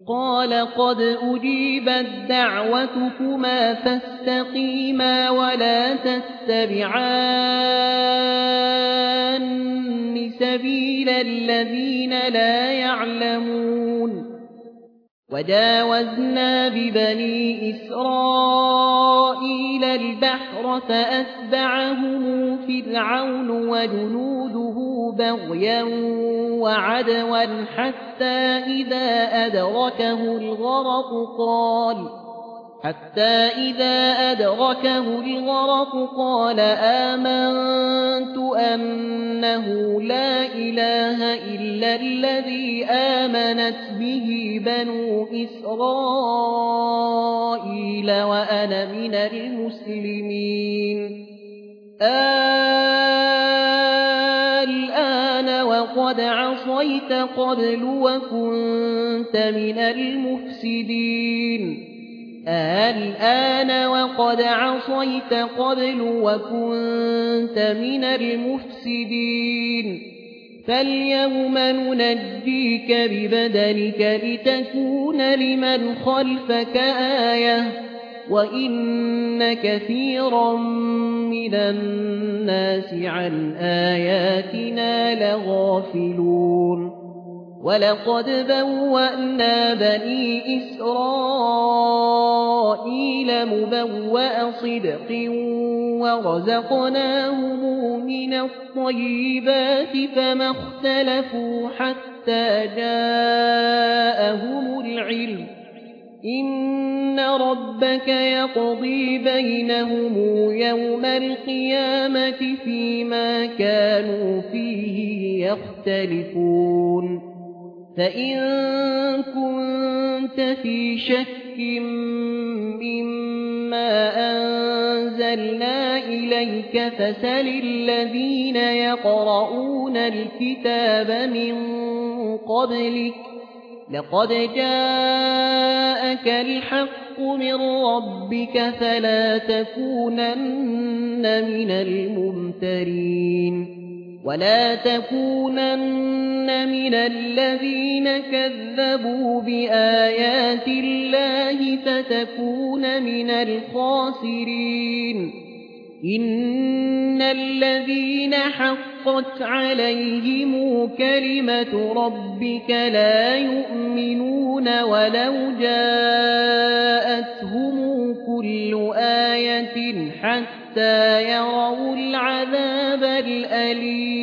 قال قد أجيبت دعوتكما فاستقيما ولا تتبعان سبيل الذين لا يعلمون وجاوزنا ببني إسرائيل البحر فأتبعهم فرعون وجنوده بغيا وعدوا حتى إذا أدركه الغرق قال آمنت أنه لا إله إلا الذي آمنت به بنو إسرائيل وأنا من المسلمين الآن وقد عصيت قبل وكنت من المفسدين فاليوم ننجيك ببدنك لتكون لمن خلفك آية وإن كثيرا من الناس عن آياتنا لغافلون ولقد بوأنا بني إسرائيل مبوأ صدق ورزقناهم من الطيبات فما اختلفوا حتى جاءهم العلم إن ربك يقضي بينهم يوم القيامة فيما كانوا فيه يختلفون فإن كنت في شك مما أنزلنا إليك فسل الذين يقرؤون الكتاب من قبلك لقد جاءك الحق من ربك فلا تكونن من الممترين ولا تكونن من الذين كذبوا بآيات الله فتكون من الخاسرين إن الذين حقت عليهم كلمة ربك لا يؤمنون ولو جاءتهم كل آية حتى يروا العذاب الأليم